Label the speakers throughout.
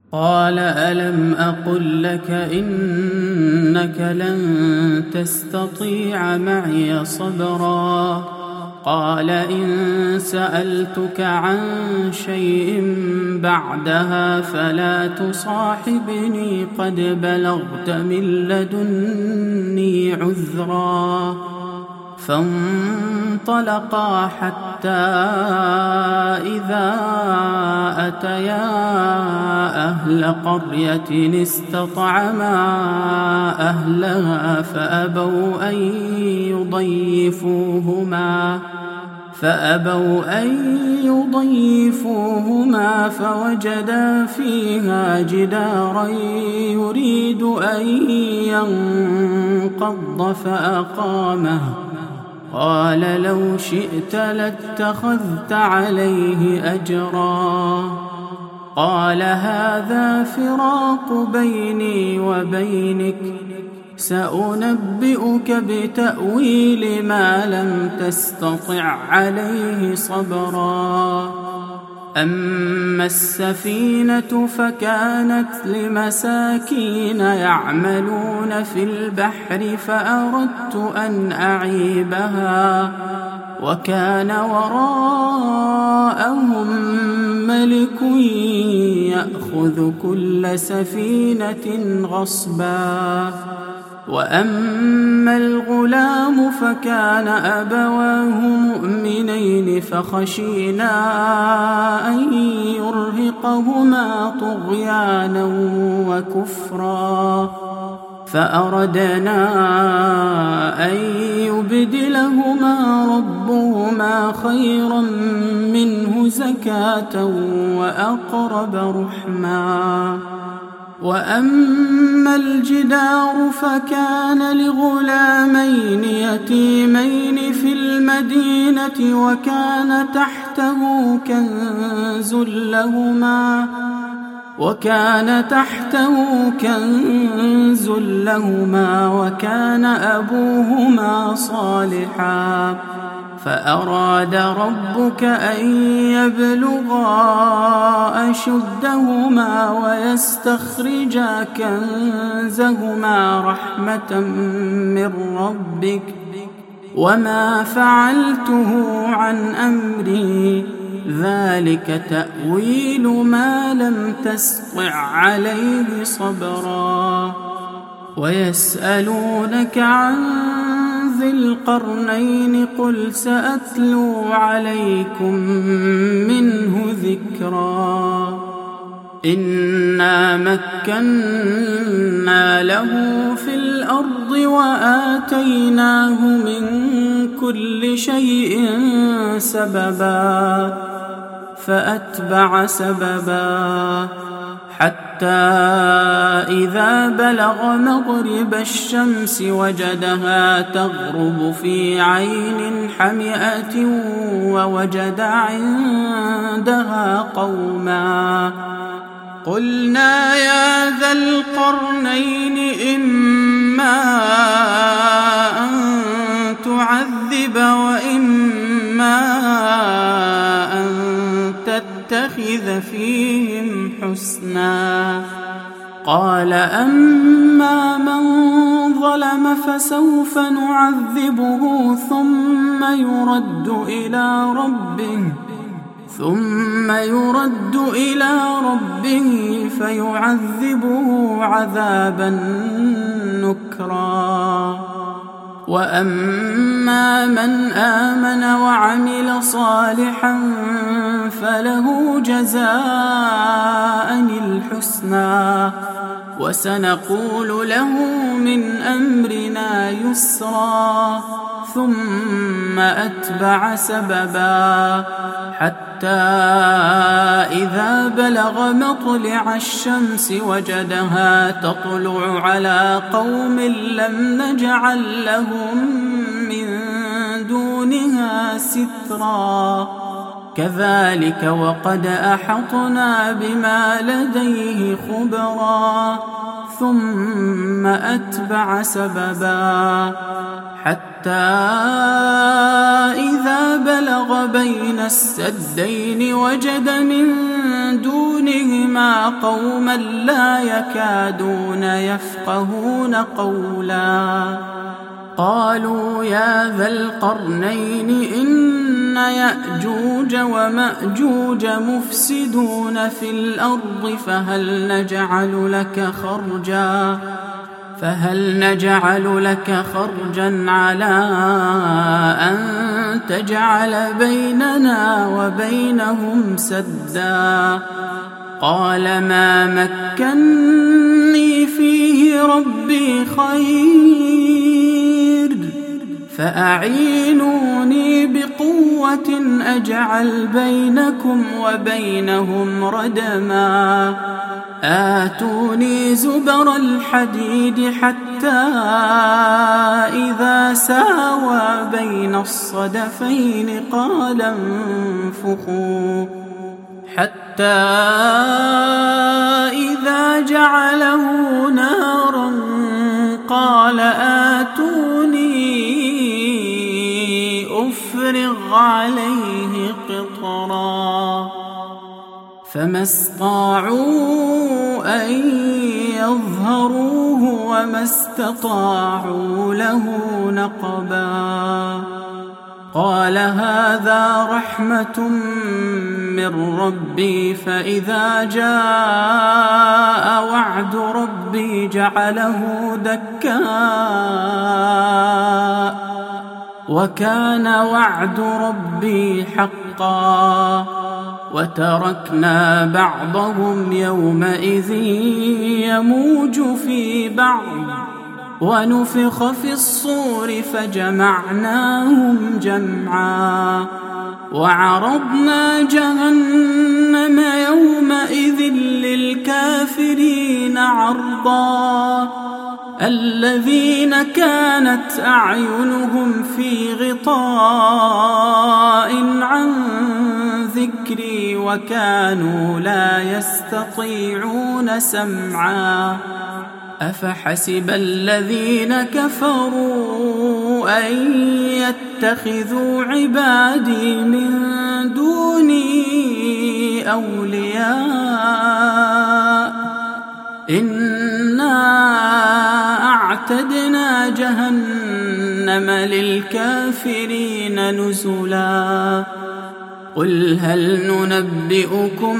Speaker 1: قال ألم أقل لك إنك لن تستطيع معي صبرا قال إن سألتك عن شيء بعدها فلا تصاحبني قد بلغت من لدني عذرا فانطلقا حتى إذا أتيا أهل قرية استطعما أهلها فأبوا أن يضيفوهما فوجدا فيها جدارا يريد أن ينقض فأقامه قال لو شئت لاتخذت عليه أجرا قال هذا فراق بيني وبينك سأنبئك بتأويل ما لم تستطع عليه صبرا أما السفينة فكانت لمساكين يعملون في البحر فأردت أن أعيبها وكان وراءهم ملك يأخذ كل سفينة غصبا وأما الغلام فكان أبواه مؤمنين فخشينا أن يرهقهما طغيانا وكفرا فأردنا أن يبدلهما ربهما خيرا منه زكاة وأقرب رحما وأما الجدار فكان لغلامين يتيمين في المدينة وكان تحته كنز لهما وكان أبوهما صالحا فأراد ربك أن يبلغا أشدهما ويستخرجا كنزهما رحمة من ربك وما فعلته عن أمري ذلك تأويل ما لم تسطع عليه صبرا ويسألونك عن ذي القرنين قل سأتلو عليكم منه ذكرا إنا مكنا له في الأرض وآتيناه من كل شيء سببا فأتبع سببا حتى إذا بلغ مغرب الشمس وجدها تغرب في عين حمئة ووجد عندها قوما قلنا يا ذا القرنين إما أن تعذب وإما أن تتخذ فيهم حسنا قال أما من ظلم فسوف نعذبه ثم يرد إلى ربه فيعذبه عذابا نكرا وأما من آمن وعمل صالحا فله جزاء الحسنى وسنقول له من أمرنا يسرا ثم أتبع سببا حتى إذا بلغ مطلع الشمس وجدها تطلع على قوم لم نجعل لهم من دونها سترا كذلك وقد أحطنا بما لديه خبرا ثم ثم أتبع سببا حتى إذا بلغ بين السدين وجد من دونهما قوما لا يكادون يفقهون قولا قالوا يا ذا القرنين إن يأجوج ومأجوج مفسدون في الأرض فهل نجعل لك خرجا على أن تجعل بيننا وبينهم سدا قال ما مكني فيه ربي خير فأعينوني بقوة أجعل بينكم وبينهم ردما آتوني زبر الحديد حتى إذا ساوى بين الصدفين قال انفخوا حتى إذا جعله نارا قال آتوني أفرغ عليه قطرا فما استطاعوا أن يظهروه وما استطاعوا له نقبا قال هذا رحمة من ربي فإذا جاء وعد ربي جعله دكاء وكان وعد ربي حقا وتركنا بعضهم يومئذ يموج في بعض ونفخ في الصور فجمعناهم جمعا وعرضنا جهنم يومئذ للكافرين عرضا الذين كانت أعينهم في غطاء عن ذكري وكانوا لا يستطيعون سمعا أفحسب الذين كفروا أن يتخذوا عبادي من دوني أولياء إنا أعتدنا جهنم للكافرين نزلا قل هل ننبئكم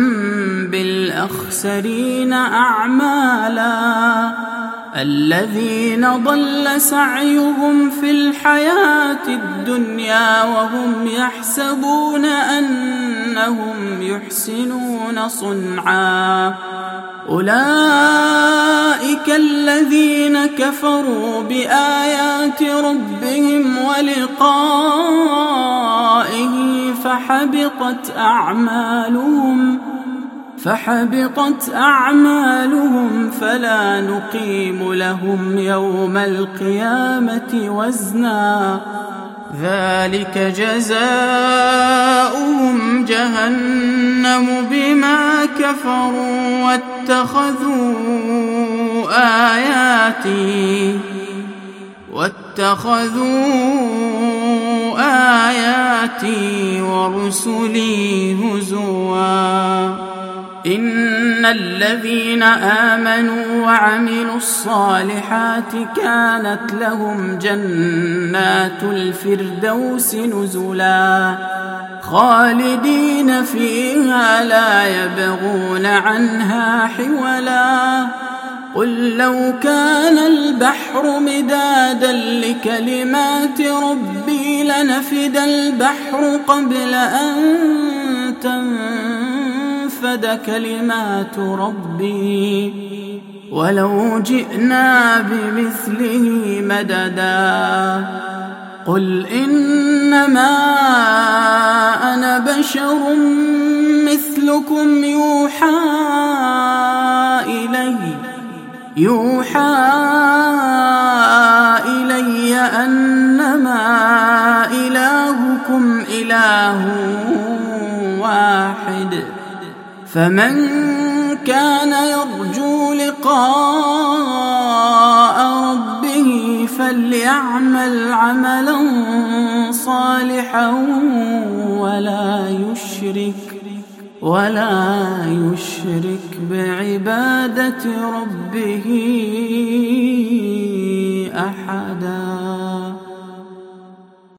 Speaker 1: بالأخسرين أعمالا الذين ضل سعيهم في الحياة الدنيا وهم يحسبون أنهم يحسنون صنعا أولئك الذين كفروا بآيات ربهم ولقائه فحبطت أعمالهم فلا نقيم لهم يوم القيامة وزنا ذلك جزاؤهم جهنم بما كفروا واتخذوا آياتي ورسلي هزوا إن الذين آمنوا وعملوا الصالحات كانت لهم جنات الفردوس نزلا خالدين فيها لا يبغون عنها حولا قل لو كان البحر مدادا لكلمات ربي لنفد البحر قبل أن تنفد كلمات ربي ولو جئنا بمثله مددا قل إنما أنا بشر مثلكم يوحى إلي أنما إلهكم إله واحد فمن كان يرجو لقاء فليعمل عملا صالحا ولا يشرك بعبادة ربه